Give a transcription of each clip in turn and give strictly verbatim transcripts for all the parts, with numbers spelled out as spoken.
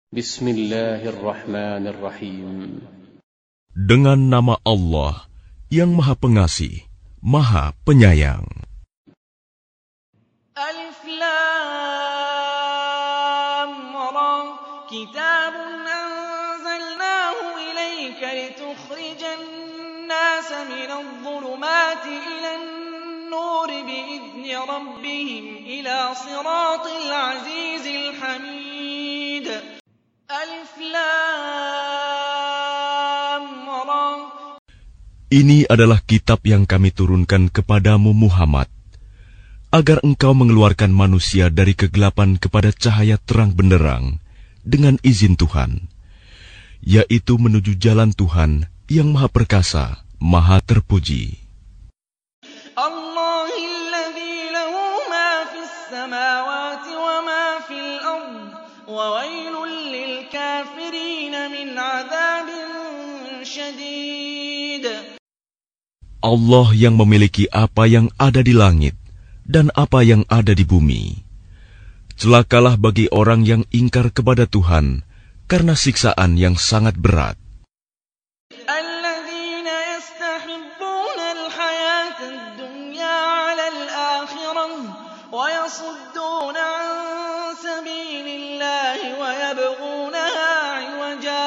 Bismillahirrahmanirrahim. Dengan nama Allah yang Maha Pengasih, Maha Penyayang. Alif Lam Ra. Kitabun anzalnahu ilayka litukhrijan nasa minadh dhulumati ilan nur bi'izni rabbihim ila siratil azizil hamid. Alif Lam Ra. Ini adalah kitab yang kami turunkan kepadamu Muhammad, agar engkau mengeluarkan manusia dari kegelapan kepada cahaya terang benderang dengan izin Tuhan, yaitu menuju jalan Tuhan yang Maha Perkasa, Maha Terpuji. Allahilladzi lahu ma fis samawati wa ma fil ard wa wailul lil kafirin min adzabin syadid. Allah yang memiliki apa yang ada di langit dan apa yang ada di bumi. Celakalah bagi orang yang ingkar kepada Tuhan karena siksaan yang sangat berat. Alladzina yastahibbuna al-hayata ad-dunya 'ala al-akhirah wa yasudduna 'an sabilillahi wa yabghunaha 'iwaja.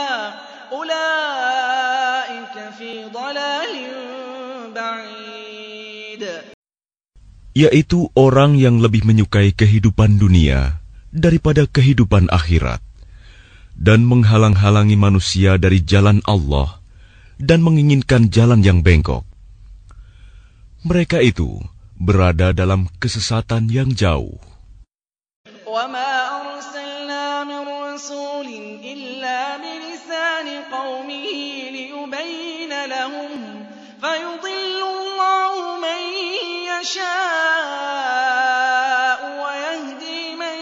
Ulaika fi dhalalin ba'id. Yaitu orang yang lebih menyukai kehidupan dunia daripada kehidupan akhirat, dan menghalang-halangi manusia dari jalan Allah, dan menginginkan jalan yang bengkok. Mereka itu berada dalam kesesatan yang jauh. وَمَا أَرْسَلْنَا مِن رَّسُولٍ إِلَّا بِلِسَانِ قَوْمِهِ لِيُبَيِّنَ لَهُمْ فَيُضِلُّ اللَّهُ مَن يَشَاءُ وَيَهْدِي مَن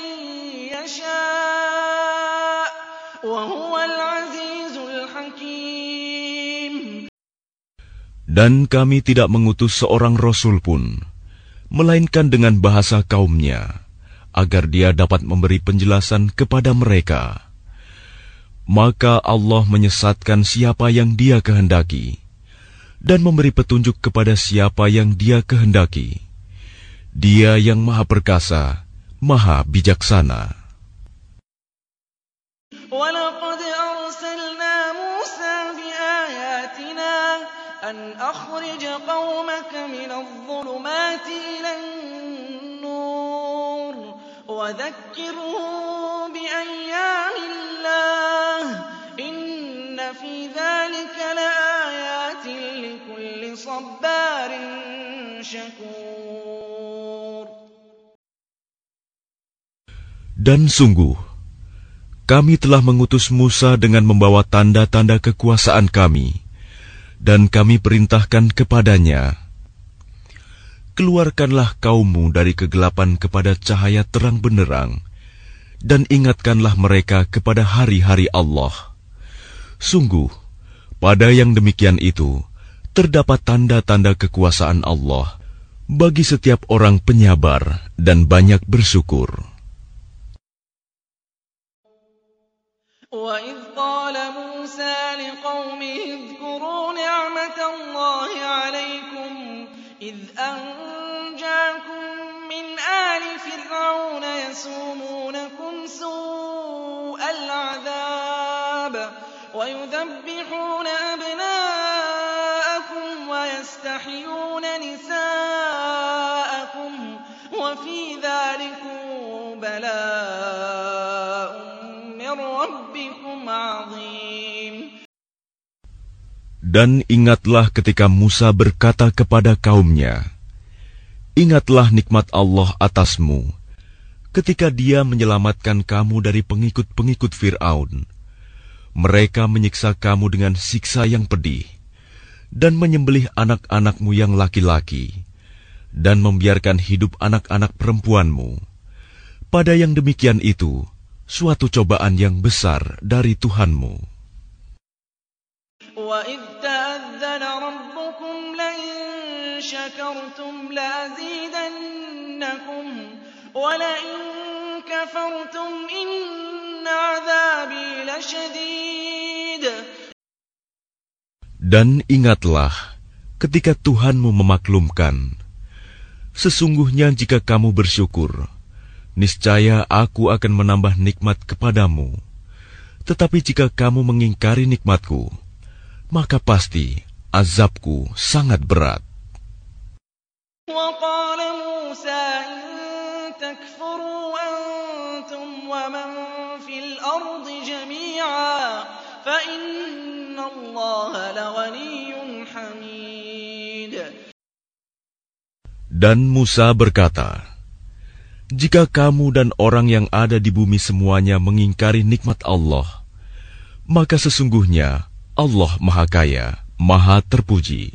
يَشَاءُ وَهُوَ الْعَزِيزُ الْحَكِيمُ. Dan kami tidak mengutus seorang rasul pun, melainkan dengan bahasa kaumnya, agar dia dapat memberi penjelasan kepada mereka. Maka Allah menyesatkan siapa yang Dia kehendaki, dan memberi petunjuk kepada siapa yang Dia kehendaki. Dia yang Maha Perkasa, Maha Bijaksana. وَلَقَدْ أَرْسَلْنَا مُوسَىٰ بِآيَاتِنَا أَنْ أَخْرِجْ قَوْمَكَ مِنَ الظُّلُمَاتِ إِلَى النُّورِ وَذَكِّرْهُم بِأَيَّامِ اللَّهِ إِنَّ فِي ذَلِكَ لَآيَاتٍ لِكُلِّ صَبَّارٍ شَكُورٍ. Dan sungguh, kami telah mengutus Musa dengan membawa tanda-tanda kekuasaan kami, dan kami perintahkan kepadanya, keluarkanlah kaummu dari kegelapan kepada cahaya terang benderang, dan ingatkanlah mereka kepada hari-hari Allah. Sungguh, pada yang demikian itu, terdapat tanda-tanda kekuasaan Allah bagi setiap orang penyabar dan banyak bersyukur. وَإِذْ قَالَ مُوسَىٰ لِقَوْمِهِ اذْكُرُوا نِعْمَةَ اللَّهِ عَلَيْكُمْ إِذْ أَنجَاكُم مِّنْ آلِ فِرْعَوْنَ يَسُومُونَكُمْ سُوءَ الْعَذَابِ وَيُذَبِّحُونَ أَبْنَاءَكُمْ وَيَسْتَحْيُونَ نِسَاءَكُمْ وَفِي ذَٰلِكُم بَلَاءٌ مِّن رَّبِّكُمْ عَظِيمٌ. Dan ingatlah ketika Musa berkata kepada kaumnya, ingatlah nikmat Allah atasmu, ketika Dia menyelamatkan kamu dari pengikut-pengikut Fir'aun. Mereka menyiksa kamu dengan siksa yang pedih, dan menyembelih anak-anakmu yang laki-laki, dan membiarkan hidup anak-anak perempuanmu. Pada yang demikian itu, suatu cobaan yang besar dari Tuhanmu. وَإِذْ تَأَذَّنَ رَبُّكُمْ لَئِن شَكَرْتُمْ لَأَزِيدَنَّكُمْ وَلَئِن كَفَرْتُمْ إِنَّ عَذَابِي شديد. Dan ingatlah ketika Tuhanmu memaklumkan, sesungguhnya jika kamu bersyukur, niscaya aku akan menambah nikmat kepadamu. Tetapi jika kamu mengingkari nikmatku, maka pasti azabku sangat berat. وقال موسى إن تكفروا أنتم ومن في الأرض جميعا فإن الله لغني حميد. Dan Musa berkata, jika kamu dan orang yang ada di bumi semuanya mengingkari nikmat Allah, maka sesungguhnya Allah Maha Kaya, Maha Terpuji.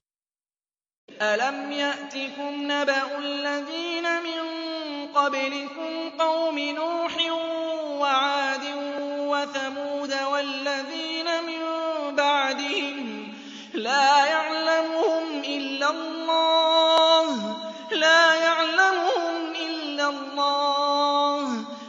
ألم يأتكم نبأ الذين من قبلكم قوم نوح وعاد وثمود والذين من بعدهم لا يعلمهم إلا الله لا يعلمهم إلا الله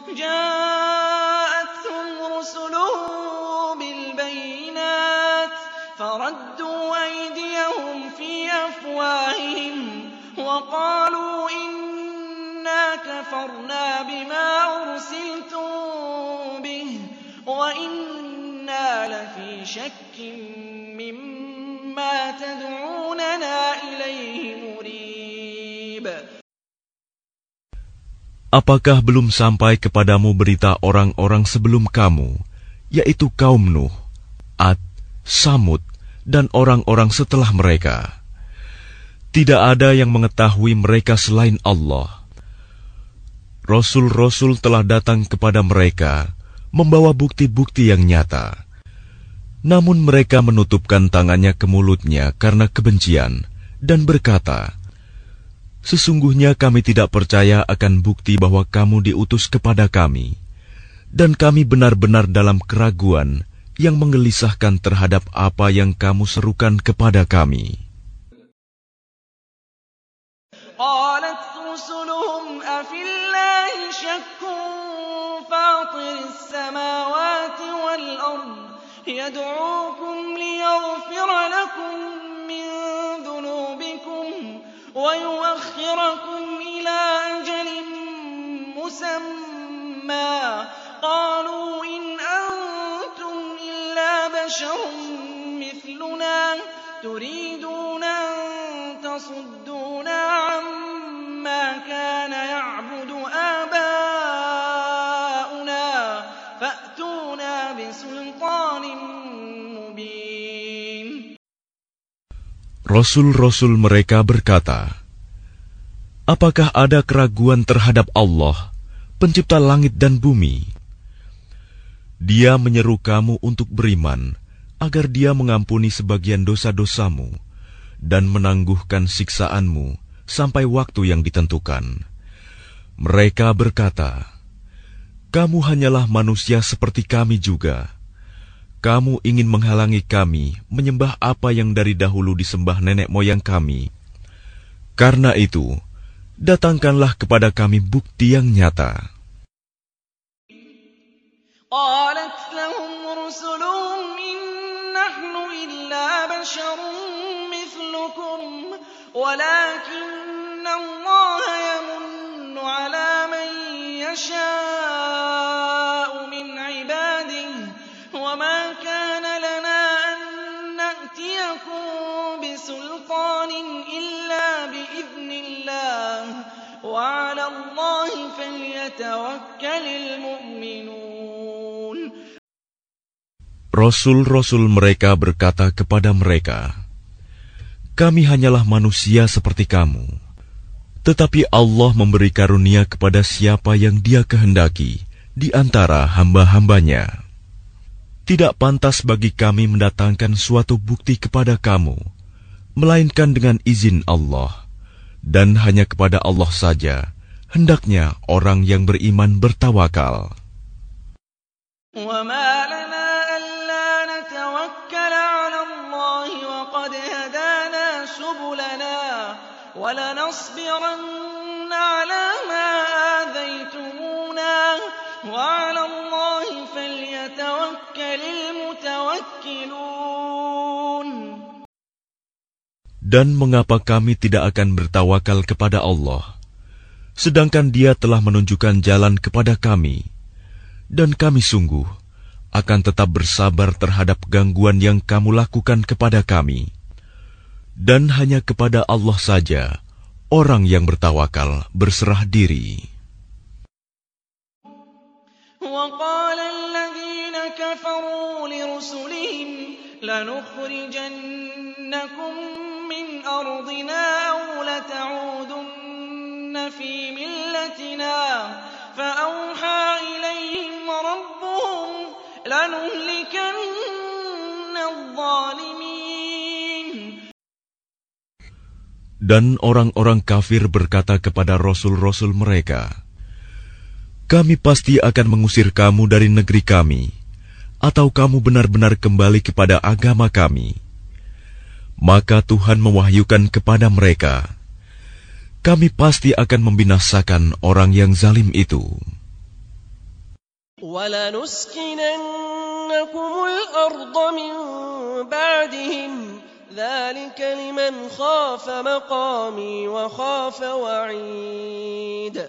جاءتهم رسلهم بالبينات فردوا أيديهم في أفواههم وقالوا إنا كفرنا بما أرسلتم به وإنا لفي شك مما تدعوننا إليه مريب. Apakah belum sampai kepadamu berita orang-orang sebelum kamu, yaitu kaum Nuh, Ad, Samud, dan orang-orang setelah mereka? Tidak ada yang mengetahui mereka selain Allah. Rasul-rasul telah datang kepada mereka, membawa bukti-bukti yang nyata. Namun mereka menutupkan tangannya ke mulutnya karena kebencian, dan berkata, sesungguhnya kami tidak percaya akan bukti bahwa kamu diutus kepada kami, dan kami benar-benar dalam keraguan yang menggelisahkan terhadap apa yang kamu serukan kepada kami. قالت رسلهم أفي الله شك فاطر السماوات والأرض يدعوكم ليغفر لكم من ذنوبكم ويؤخركم إلى أجل مسمى قالوا إن أنتم إلا بشر مثلنا تريدون أن تصدونا عما كان يعبد آباؤنا فأتونا بسلطان مبين. Rasul-rasul mereka berkata, apakah ada keraguan terhadap Allah, pencipta langit dan bumi? Dia menyeru kamu untuk beriman, agar dia mengampuni sebagian dosa-dosamu, dan menangguhkan siksaanmu sampai waktu yang ditentukan. Mereka berkata, kamu hanyalah manusia seperti kami juga. Kamu ingin menghalangi kami menyembah apa yang dari dahulu disembah nenek moyang kami. Karena itu, datangkanlah kepada kami bukti yang nyata. قالت لهم رسلهم إن نحن إلا بشر مثلكم ولكن الله يمن على من يشاء من عباده وما كان لنا أن نأتيكم بسلطان إلا بإذن الله وعلى الله فليتوكل المؤمنون. Rasul-rasul mereka berkata kepada mereka, kami hanyalah manusia seperti kamu, tetapi Allah memberi karunia kepada siapa yang Dia kehendaki di antara hamba-hambanya. Tidak pantas bagi kami mendatangkan suatu bukti kepada kamu, melainkan dengan izin Allah, dan hanya kepada Allah saja hendaknya orang yang beriman bertawakal. وما لنا ألا نتوكل على الله وقد هدانا سبلنا ولنصبرن على ما آذيتمونا وعلى الله فليتوكل فَلْيَتَوَكَّلِ الْمُتَوَكِّلُونَ. Dan mengapa kami tidak akan bertawakal kepada Allah, sedangkan Dia telah menunjukkan jalan kepada kami, dan kami sungguh akan tetap bersabar terhadap gangguan yang kamu lakukan kepada kami. Dan hanya kepada Allah saja orang yang bertawakal berserah diri. وَقَالَ الَّذِينَ كَفَرُوا لِرُسُلِهِمْ لَنُخْرِجَنَّكُمْ مِنْ أَرْضِنَا أَوْ لَتَعُودُنَّ فِي مِلَّتِنَا فَأَوْحَى إِلَيْهِمْ رَبُّهُمْ لَنُهْلِكَنَّ الظَّالِمِينَ. Dan orang-orang kafir berkata kepada rasul-rasul mereka, kami pasti akan mengusir kamu dari negeri kami, atau kamu benar-benar kembali kepada agama kami. Maka Tuhan mewahyukan kepada mereka, kami pasti akan membinasakan orang yang zalim itu. وَلَنُسْكِنَنَّكُمُ الْأَرْضَ مِنْ بَعْدِهِمْ ذَلِكَ لِمَنْ خَافَ مَقَامِي وَخَافَ وَعِيدِ.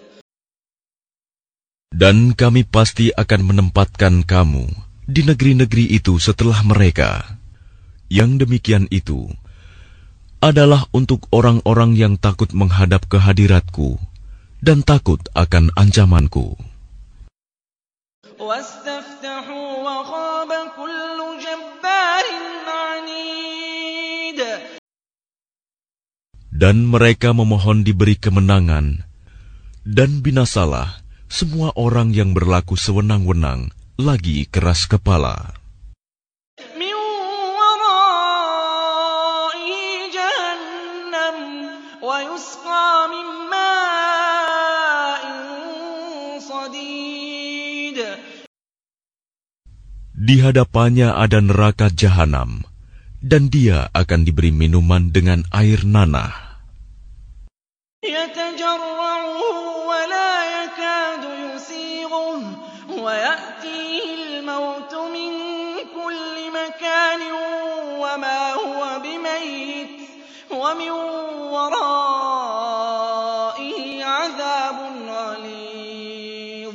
Dan kami pasti akan menempatkan kamu di negeri-negeri itu setelah mereka. Yang demikian itu adalah untuk orang-orang yang takut menghadap kehadiratku dan takut akan ancamanku. وَاسْتَفْتَحُوا وَخَابَ كُلُّ جَبَّارٍ عَنِيدٍ. Dan mereka memohon diberi kemenangan, dan binasalah semua orang yang berlaku sewenang-wenang lagi keras kepala. مِنْ وَرَائِهِ جَهَنَّمُ وَيُسْقَى مِنْ مَاءٍ صَدِيدٍ. Di hadapannya ada neraka jahanam, dan dia akan diberi minuman dengan air nanah. يَتَجَرَّعُهُ وَلَا يَكَادُ يُسِيغُهُ وَيَأْتِيهِ الْمَوْتُ مِنْ كُلِّ مَكَانٍ وَمَا هُوَ بِمَيِّتٍ وَمِنْ وَرَائِهِ عَذَابٌ غَلِيظٌ.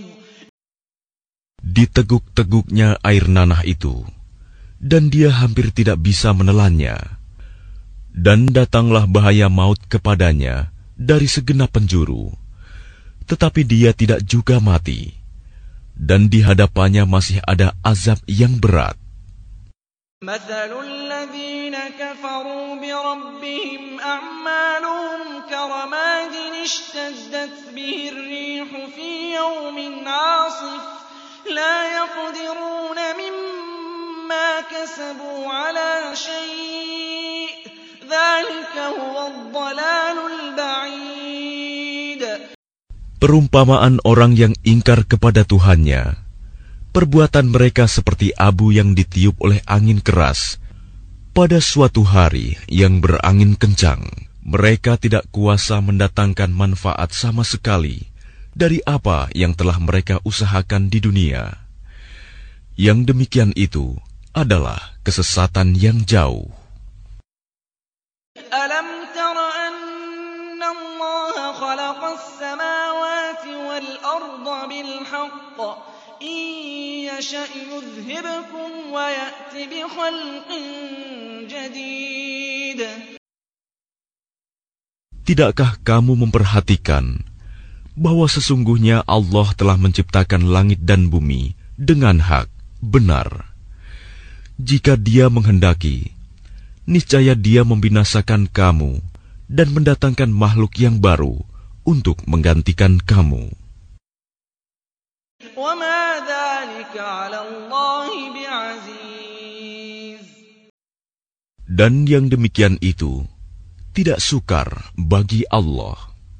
Diteguk-teguknya air nanah itu, dan dia hampir tidak bisa menelannya. Dan datanglah bahaya maut kepadanya dari segenap penjuru, tetapi dia tidak juga mati, dan di hadapannya masih ada azab yang berat. مَثَلُ الَّذِينَ كَفَرُوا بِرَبِّهِمْ أَعْمَالُهُمْ كَرَمَادٍ اشْتَدَّتْ بِهِ الرِّيحُ فِي يَوْمٍ عَاصِفٍ لَا يَقْدِرُونَ مِمَّا كَسَبُوا عَلَى شَيْءٍ ذَلِكَ هُوَ الضَّلَالُ الْبَعِيدُ. Perumpamaan orang yang ingkar kepada Tuhannya, perbuatan mereka seperti abu yang ditiup oleh angin keras pada suatu hari yang berangin kencang. Mereka tidak kuasa mendatangkan manfaat sama sekali dari apa yang telah mereka usahakan di dunia. Yang demikian itu adalah kesesatan yang jauh. أَلَمْ تَرَ أَنَّ اللَّهَ خَلَقَ السَّمَاوَاتِ وَالْأَرْضَ بِالْحَقِّ إِنْ يَشَأْ يُذْهِبْكُمْ وَيَأْتِ بِخَلْقٍ جَدِيدٍ. Tidakkah kamu memperhatikan bahwa sesungguhnya Allah telah menciptakan langit dan bumi dengan hak, benar. Jika Dia menghendaki, niscaya Dia membinasakan kamu dan mendatangkan makhluk yang baru untuk menggantikan kamu. وَمَا ذَلِكَ عَلَى اللَّهِ بِعَزِيزٍ. Dan yang demikian itu tidak sukar bagi Allah.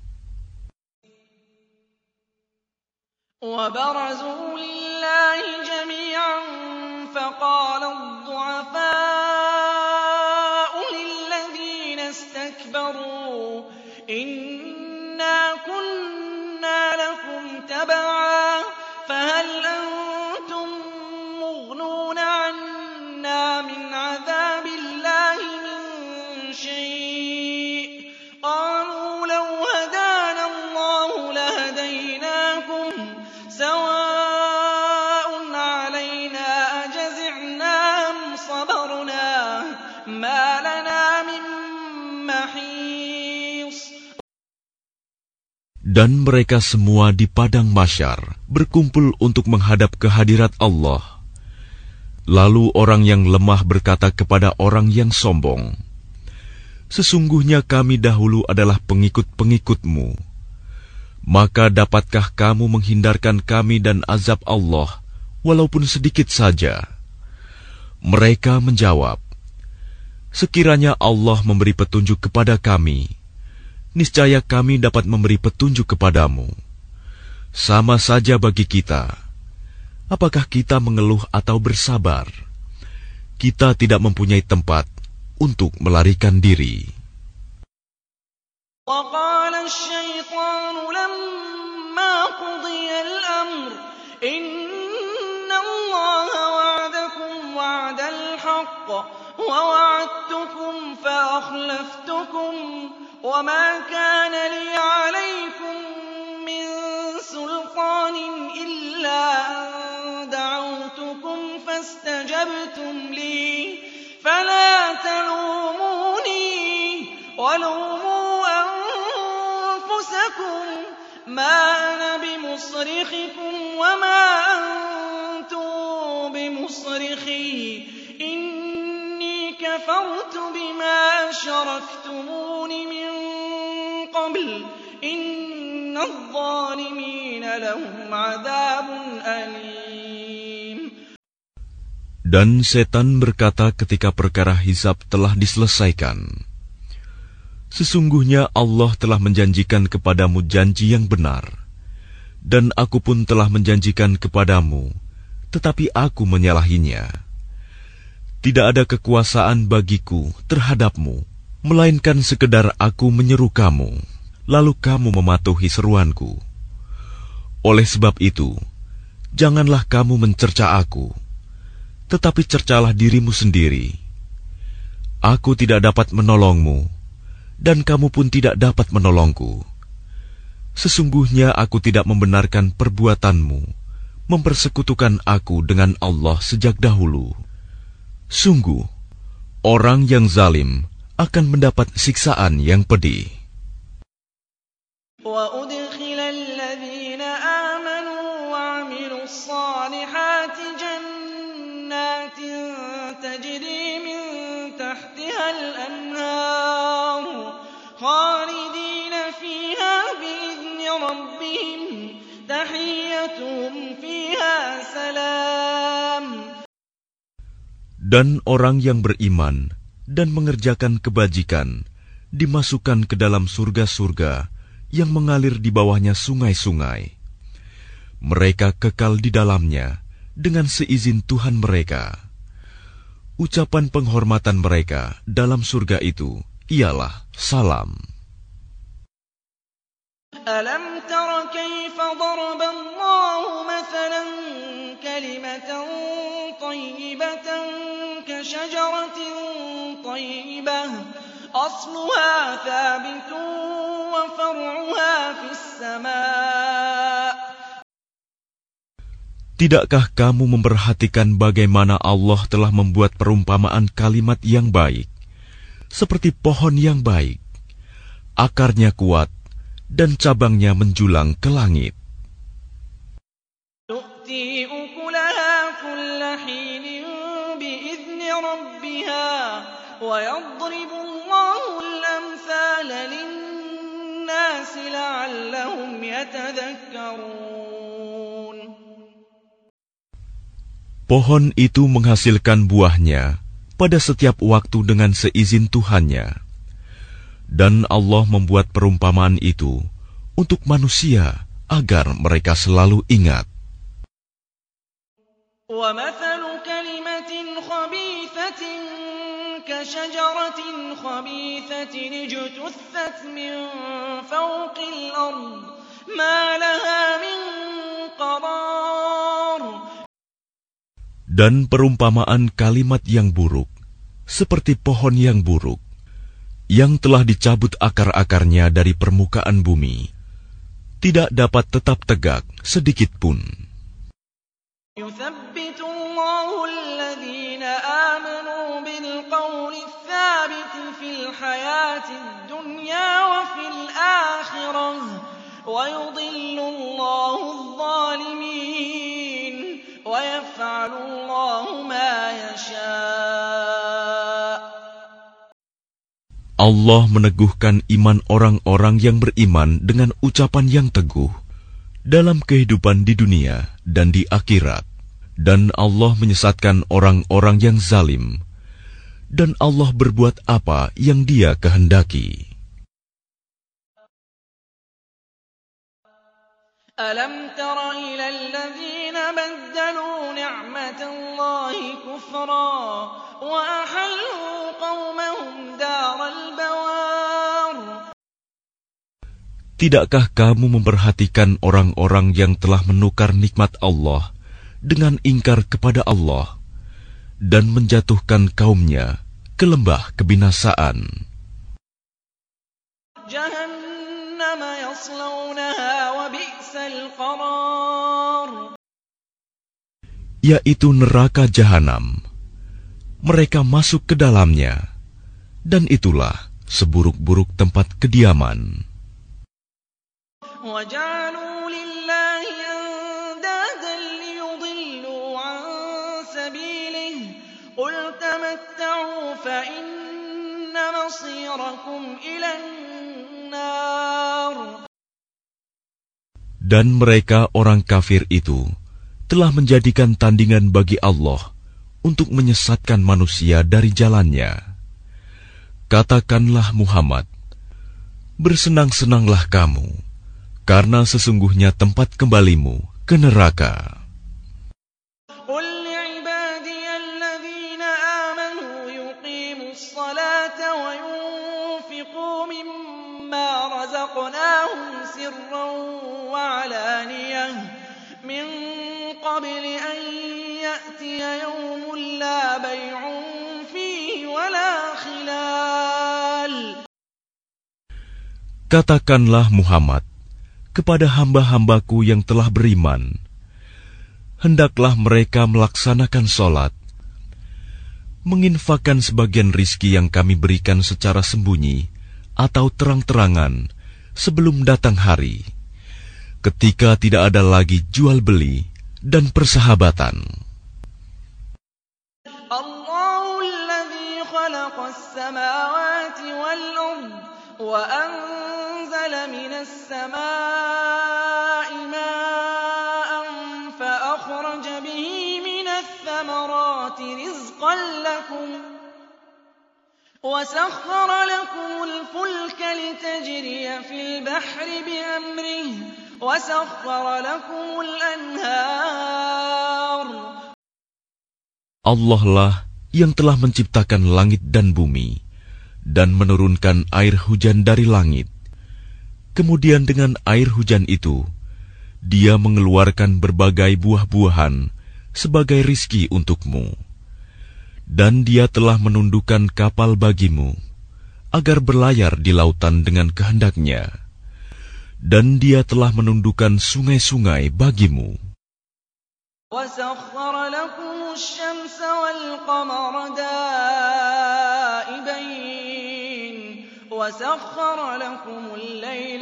وَبَرَزُوا لِلَّهِ جَمِيعًا فَقَالَ الضُّعَفَاءُ لِلَّذِينَ اسْتَكْبَرُوا إِنَّا كُنَّا لَكُمْ تَبَعًا فَهَلْ أَنْتُمْ مُغْنُونَ Dan mereka semua di padang mahsyar berkumpul untuk menghadap kehadirat Allah. Lalu orang yang lemah berkata kepada orang yang sombong, "Sesungguhnya kami dahulu adalah pengikut-pengikutmu. Maka dapatkah kamu menghindarkan kami dan azab Allah, walaupun sedikit saja?" Mereka menjawab, "Sekiranya Allah memberi petunjuk kepada kami, niscaya kami dapat memberi petunjuk kepadamu. Sama saja bagi kita. Apakah kita mengeluh atau bersabar? Kita tidak mempunyai tempat untuk melarikan diri." وقال الشيطان لما قضي الأمر إن الله وعدكم وعد الحق ووعدتكم فأخلفتكم وما كان لي عليكم من سلطان إلا أن دعوتكم فاستجبتم لي فلا تلوموني ولوموا أنفسكم ما أنا بمصرخكم وما أنتم بمصرخي إني كفرت بما أشركتمون من قبل إن الظالمين لهم عذاب أليم. Dan setan berkata ketika perkara hisab telah diselesaikan, "Sesungguhnya Allah telah menjanjikan kepadamu janji yang benar, dan aku pun telah menjanjikan kepadamu, tetapi aku menyalahinya. Tidak ada kekuasaan bagiku terhadapmu, melainkan sekedar aku menyeru kamu, lalu kamu mematuhi seruanku. Oleh sebab itu, janganlah kamu mencerca aku, tetapi cercalah dirimu sendiri. Aku tidak dapat menolongmu, dan kamu pun tidak dapat menolongku. Sesungguhnya aku tidak membenarkan perbuatanmu, mempersekutukan aku dengan Allah sejak dahulu. Sungguh, orang yang zalim akan mendapat siksaan yang pedih." وَأُدْخِلَ الَّذِينَ آمَنُوا وَعَمِلُوا الصَّالِحَاتِ جَنَّاتٍ تَجْرِي مِن تَحْتِهَا الْأَنْهَارُ خَالِدِينَ فِيهَا بِإِذْنِ رَبِّهِمْ تَحِيَّتُهُمْ فِيهَا سَلَامٌ. Dan orang yang beriman dan mengerjakan kebajikan dimasukkan ke dalam surga-surga yang mengalir di bawahnya sungai-sungai. Mereka kekal di dalamnya dengan seizin Tuhan mereka. Ucapan penghormatan mereka dalam surga itu ialah salam. أَلَمْ تَرَ كَيْفَ ضَرَبَ اللَّهُ مَثَلًا كَلِمَةً طَيِّبَةً كَشَجَرَةٍ طَيِّبَةٍ أَصْلُهَا ثَابِتٌ وَفَرْعُهَا فِي السَّمَاءِ. Tidakkah kamu memperhatikan bagaimana Allah telah membuat perumpamaan kalimat yang baik, seperti pohon yang baik, akarnya kuat, dan cabangnya menjulang ke langit. تُؤْتِي أُكُلَهَا كُلَّ حِينٍ بِإِذْنِ رَبِّهَا وَيَضْرِبُ اللَّهُ الْأَمْثَالَ لِلنَّاسِ لَعَلَّهُمْ يَتَذَكَّرُونَ. Pohon itu menghasilkan buahnya pada setiap waktu dengan seizin Tuhannya. Dan Allah membuat perumpamaan itu untuk manusia agar mereka selalu ingat. وَمَثَلُ كَلِمَةٍ خَبِيثَةٍ كَشَجَرَةٍ خَبِيثَةٍ اجْتُثَّتْ مِنْ فَوْقِ الْأَرْضِ مَا لَهَا مِنْ قَرَارٍ. Dan perumpamaan kalimat yang buruk seperti pohon yang buruk yang telah dicabut akar-akarnya dari permukaan bumi, tidak dapat tetap tegak sedikit pun. يُثَبِّتُ اللَّهُ الَّذِينَ آمَنُوا بِالْقَوْلِ الثَّابِتِ فِي الْحَيَاةِ الدُّنْيَا وَفِي الْآخِرَةِ ويضل الله الظالمين ويفعل الله ما يشاء. Allah meneguhkan iman orang-orang yang beriman dengan ucapan yang teguh dalam kehidupan di dunia dan di akhirat. Dan Allah menyesatkan orang-orang yang zalim. Dan Allah berbuat apa yang Dia kehendaki. ألم تر إلى الذين بدلوا نعمة الله كفرا وأحلوا قومهم دار البوار. Tidakkah kamu memperhatikan orang-orang yang telah menukar nikmat Allah dengan ingkar kepada Allah dan menjatuhkan kaumnya ke lembah kebinasaan? جهنم يصلونها وبئس القرار. Yaitu neraka jahanam. Mereka masuk ke dalamnya, dan itulah seburuk-buruk tempat kediaman. وجعلوا لله أندادا ليضلوا عن سبيله قل تمتعوا فإن مصيركم إلى النار. Dan mereka orang kafir itu telah menjadikan tandingan bagi Allah untuk menyesatkan manusia dari jalannya. Katakanlah Muhammad, bersenang-senanglah kamu, karena sesungguhnya tempat kembalimu ke neraka. قل لعبادي الذين آمنوا يقيموا الصلاة وينفقوا مما رزقناهم سرا وعلانية من قبل أن يأتي يوم لا بيع فيه ولا خلال. Katakanlah Muhammad kepada hamba-hambaku yang telah beriman, hendaklah mereka melaksanakan sholat, menginfakkan sebagian rizki yang kami berikan secara sembunyi atau terang-terangan sebelum datang hari, ketika tidak ada lagi jual beli dan persahabatan. الله الذي خلق السماوات والأرض وأنزل من السماء ماء فأخرج به من الثمرات رزقا لكم وسخر لكم الفلك لتجري في البحر بأمره وسخر لكم الأنهار. Allah lah yang telah menciptakan langit dan bumi dan menurunkan air hujan dari langit. Kemudian dengan air hujan itu, Dia mengeluarkan berbagai buah-buahan sebagai rizki untukmu. Dan Dia telah menundukkan kapal bagimu, agar berlayar di lautan dengan kehendaknya. Dan Dia telah menundukkan sungai-sungai bagimu. وسخر لكم الشمس والقمر دائبين وسخر لكم الليل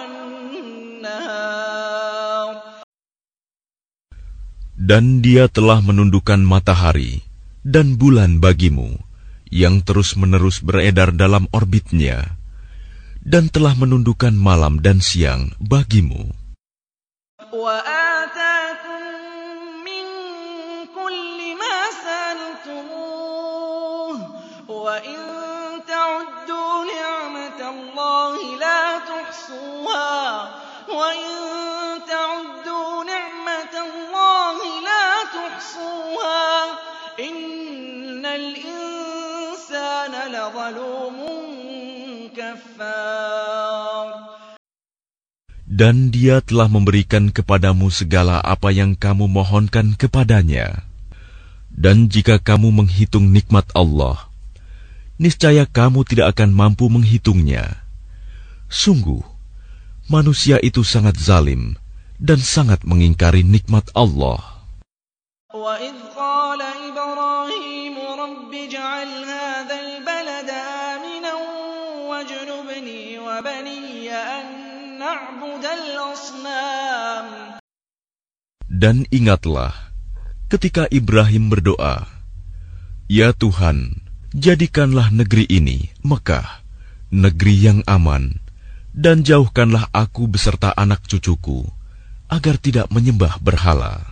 والنهار. Dan Dia telah menundukkan matahari dan bulan bagimu yang terus-menerus beredar dalam orbitnya, dan telah menundukkan malam dan siang bagimu. وآتاكم من كل ما سألتموه وإن تعدوا نعمة الله لا تحصوها وإن تعدوا نعمة الله لا تحصوها إن الإنسان لظلوم كفار. Dan Dia telah memberikan kepadamu segala apa yang kamu mohonkan kepadanya. Dan jika kamu menghitung nikmat Allah, niscaya kamu tidak akan mampu menghitungnya. Sungguh, manusia itu sangat zalim dan sangat mengingkari nikmat Allah. وَإِذْ قَالَ إِبْرَاهِيمُ رَبِّ اجْعَلْ هَذَا الْبَلَدَ آمِنًا وَاجْنُبْنِي وَبَنِيَّ أَن نعبد الأصنام. Dan ingatlah ketika Ibrahim berdoa, "Ya Tuhan, jadikanlah negeri ini, Mekah, negeri yang aman, dan jauhkanlah aku beserta anak cucuku, agar tidak menyembah berhala."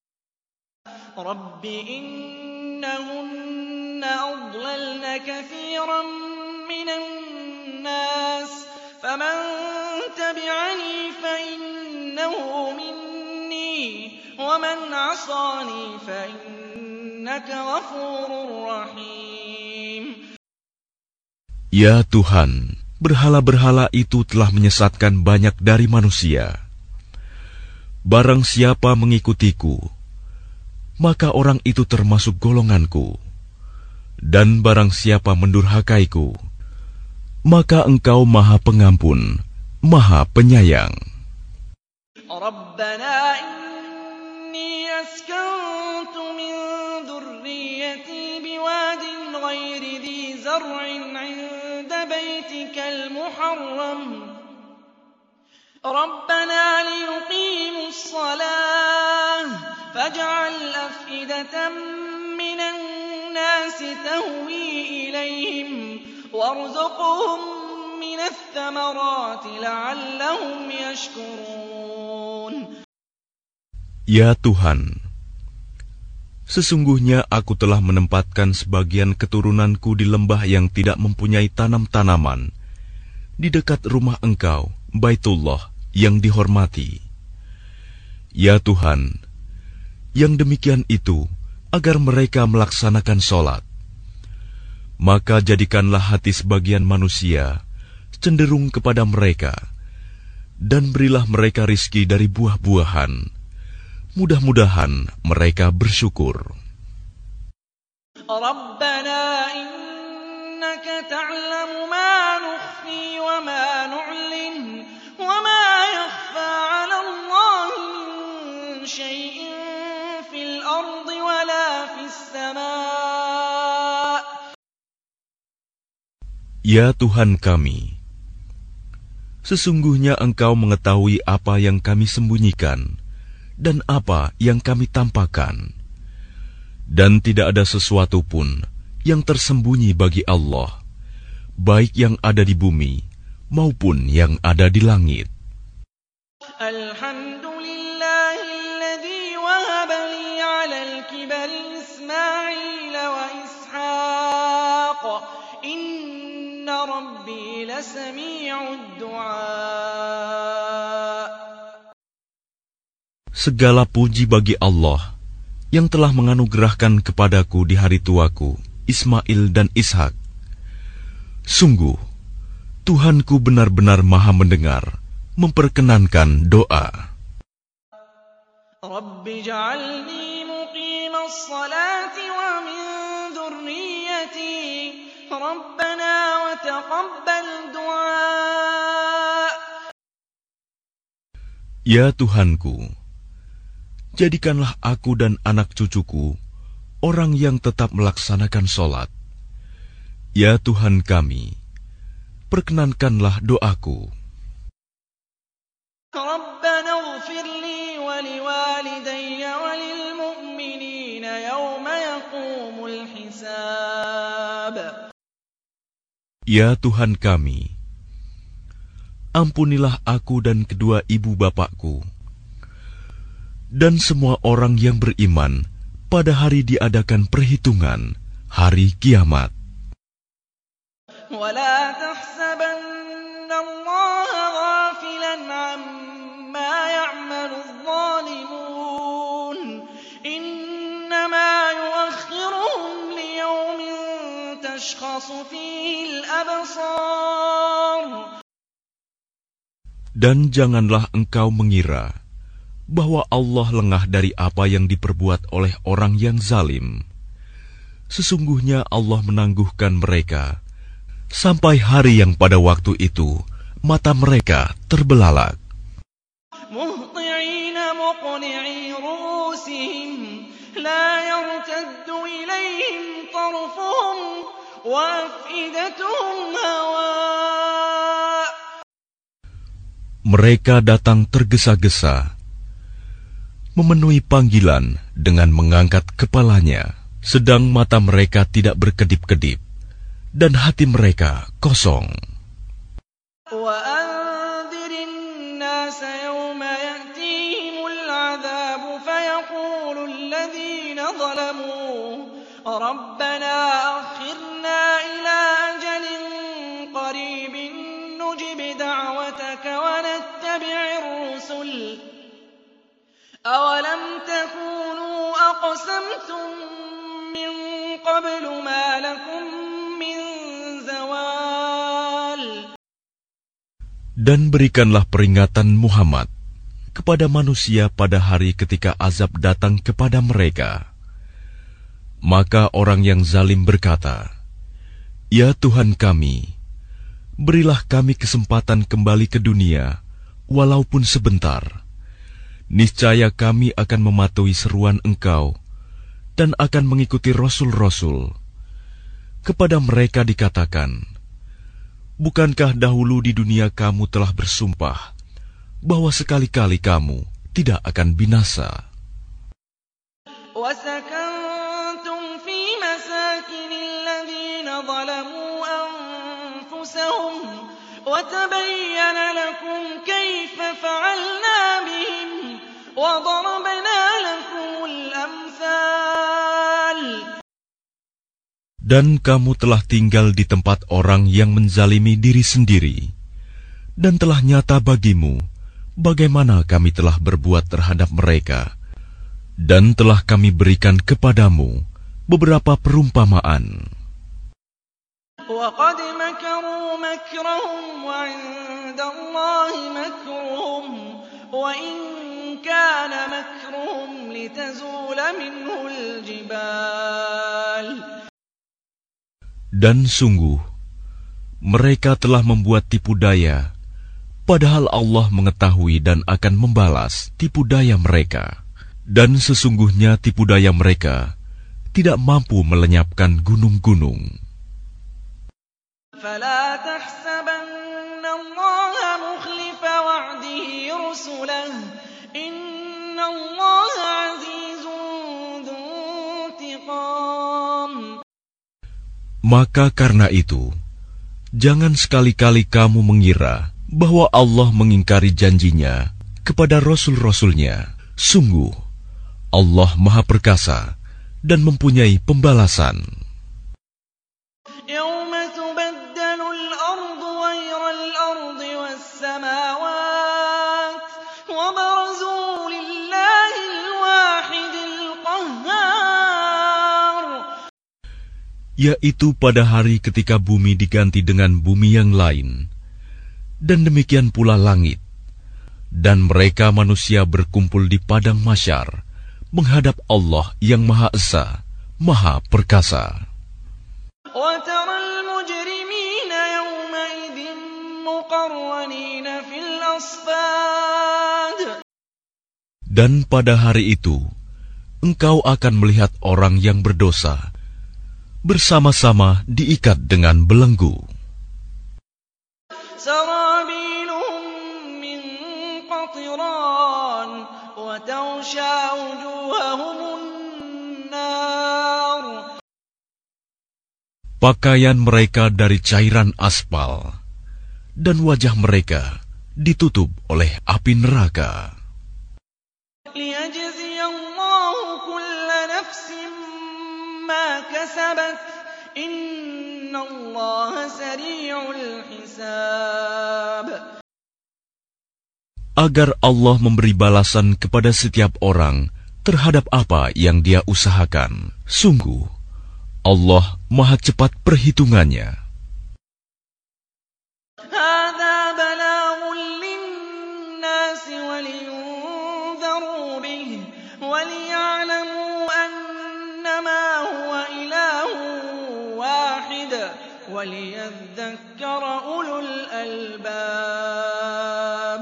Rabbi innahunna adlalna kathiran minan nas, faman tabi'ani fa innahu minni, wa man 'asani fa innaka ghafurur rahim. Ya Tuhan, berhala-berhala itu telah menyesatkan banyak dari manusia. Barang siapa mengikutiku, maka orang itu termasuk golonganku. Dan barang siapa mendurhakaiku, maka Engkau Maha Pengampun, Maha Penyayang. Rabbana inni askantu min dhurriyyati biwadin ghairi dhi zar'in 'inda baytikal muharram. Rabbana liyuqimus salah faj'al af'idatan minan nasi tahwi ilayhim warzuqhum minats thamarati la'allahum yashkurun. Ya Tuhan, sesungguhnya aku telah menempatkan sebagian keturunanku di lembah yang tidak mempunyai tanam-tanaman, di dekat rumah Engkau, Baitullah, yang dihormati. Ya Tuhan, yang demikian itu agar mereka melaksanakan sholat. Maka jadikanlah hati sebagian manusia cenderung kepada mereka, dan berilah mereka rizki dari buah-buahan. Mudah-mudahan mereka bersyukur. Rabbana innaka ta'lamu ma nukhfi wa ma nu'lin wa ma yakhfa 'ala Allahi min shay'in fil ardi wa la fis sama'. Ya Tuhan kami, sesungguhnya Engkau mengetahui apa yang kami sembunyikan dan apa yang kami tampakkan, dan tidak ada sesuatu pun yang tersembunyi bagi Allah, baik yang ada di bumi maupun yang ada di langit. Alhamdulillahilladzi wahaba li 'alal kibari Ismail wa Ishaq, inna rabbi lasami'ud du'a. Segala puji bagi Allah yang telah menganugerahkan kepadaku di hari tuaku Ismail dan Ishak. Sungguh, Tuhanku benar-benar maha mendengar, memperkenankan doa. Rabbi ja'alni muqimas salati wa min dhurriyyati, Rabbana wa taqabbal du'a. Ya Tuhanku, jadikanlah aku dan anak cucuku orang yang tetap melaksanakan sholat. Ya Tuhan kami, perkenankanlah doaku. Rabbana ighfir li wa liwalidayya wa lil mu'minina yawma yaqumul hisab. Ya Tuhan kami, ampunilah aku dan kedua ibu bapakku, dan semua orang yang beriman pada hari diadakan perhitungan, hari kiamat. وَلَا تَحْسَبَنَّ اللَّهَ غَافِلًا عَمَّا يَعْمَلُ الظَّالِمُونَ إِنَّمَا يُؤَخِّرُهُمْ لِيَوْمٍ تَشْخَصُ فِيهِ الْأَبْصَارُ. Dan janganlah engkau mengira bahwa Allah lengah dari apa yang diperbuat oleh orang yang zalim. Sesungguhnya Allah menangguhkan mereka sampai hari yang pada waktu itu mata mereka terbelalak. Muhti'ina muqni'i ru'usihim la yartaddu ilayhim tarfuhum wa af'idatuhum hawa. Mereka datang tergesa-gesa, memenuhi panggilan dengan mengangkat kepalanya, sedang mata mereka tidak berkedip-kedip dan hati mereka kosong. وَأَنذِرِ النَّاسَ يَوْمَ يَأْتِيهِمُ الْعَذَابُ فَيَقُولُ الَّذِينَ ظَلَمُوا رَبَّنَا أَخِّرْنَا إِلَىٰ أَجَلٍ قَرِيبٍ نُّجِبْ دَعْوَتَكَ وَنَتَّبِعِ الرُّسُلَ أَوَلَمْ تَكُونُوا أَقْسَمْتُم مِّن قَبْلُ مَا لَكُم مِّن زَوَالٍ. Dan berikanlah peringatan Muhammad kepada manusia pada hari ketika azab datang kepada mereka. Maka orang yang zalim berkata, "Ya Tuhan kami, berilah kami kesempatan kembali ke dunia, walaupun sebentar. Niscaya kami akan mematuhi seruan Engkau dan akan mengikuti Rasul-Rasul." Kepada mereka dikatakan, "Bukankah dahulu di dunia kamu telah bersumpah bahwa sekali-kali kamu tidak akan binasa?" وَسَكَنتُمْ فِي مَسَاكِنِ الَّذِينَ ظَلَمُوا أَنفُسَهُمْ وَتَبَيَّنَ لَكُمْ كَيْفَ فَعَلْنَا بِهِمْ وَضَرَبْنَا لَكُمُ الْأَمْثَالَ. Dan kamu telah tinggal di tempat orang yang menzalimi diri sendiri, dan telah nyata bagimu bagaimana kami telah berbuat terhadap mereka, dan telah kami berikan kepadamu beberapa perumpamaan. وَقَدْ مَكَرُوا مَكْرَهُمْ وَعِندَ اللَّهِ مَكْرُهُمْ وَإِنْ كَانَ مَكْرُهُمْ لِتَزُولَ مِنْهُ الْجِبَالُ. Dan sungguh, mereka telah membuat tipu daya, padahal Allah mengetahui dan akan membalas tipu daya mereka. Dan sesungguhnya tipu daya mereka tidak mampu melenyapkan gunung-gunung. فَلَا تَحْسَبَنَّ اللَّهَ مُخْلِفَ وَعْدِهِ رُسُلَهُ إِنَّ اللَّهَ عَزِيزٌ ذُو انتِقَامٍ. Maka karena itu, jangan sekali-kali kamu mengira bahwa Allah mengingkari janjinya kepada Rasul-Rasulnya. Sungguh, Allah Maha Perkasa dan mempunyai pembalasan. يَوْمَ تُبَدَّلُ الْأَرْضُ غَيْرَ الْأَرْضِ وَالسَّمَاوَاتُ وَبَرَزُوا لِلَّهِ الْوَاحِدِ الْقَهَّارِ. Yaitu pada hari ketika bumi diganti dengan bumi yang lain, dan demikian pula langit, dan mereka manusia berkumpul di padang mahsyar menghadap Allah yang Maha Esa, Maha Perkasa. وَتَرَى الْمُجْرِمِينَ يَوْمَئِذٍ مُقَرَّنِينَ فِي الْأَصْفَادِ. Dan pada hari itu, engkau akan melihat orang yang berdosa bersama-sama diikat dengan belenggu. سَرَابِيلُهُم مِّن قَطِرَانٍ وَتَغْشَىٰ وُجُوهَهُمُ النَّارُ. Pakaian mereka dari cairan aspal, dan wajah mereka ditutup oleh api neraka. لِيَجْزِيَ اللَّهُ كُلَّ نَفْسٍ مَّا كَسَبَتْ إِنَّ اللَّهَ سَرِيعُ الْحِسَابِ. Agar Allah memberi balasan kepada setiap orang terhadap apa yang dia usahakan. Sungguh, Allah Maha cepat perhitungannya. هَٰذَا بَلَاغٌ لِّلنَّاسِ وَلِيُنذَرُوا بِهِ وَلِيَعْلَمُوا أَنَّمَا هُوَ إِلَٰهٌ وَاحِدٌ وَلِيَذَّكَّرَ أُولُو الْأَلْبَابِ.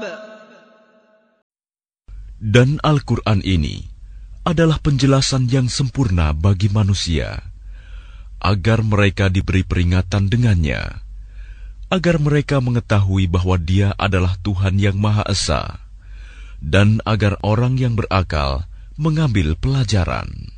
Dan Al-Quran ini adalah penjelasan yang sempurna bagi manusia, agar mereka diberi peringatan dengannya, agar mereka mengetahui bahwa Dia adalah Tuhan yang Maha Esa, dan agar orang yang berakal mengambil pelajaran.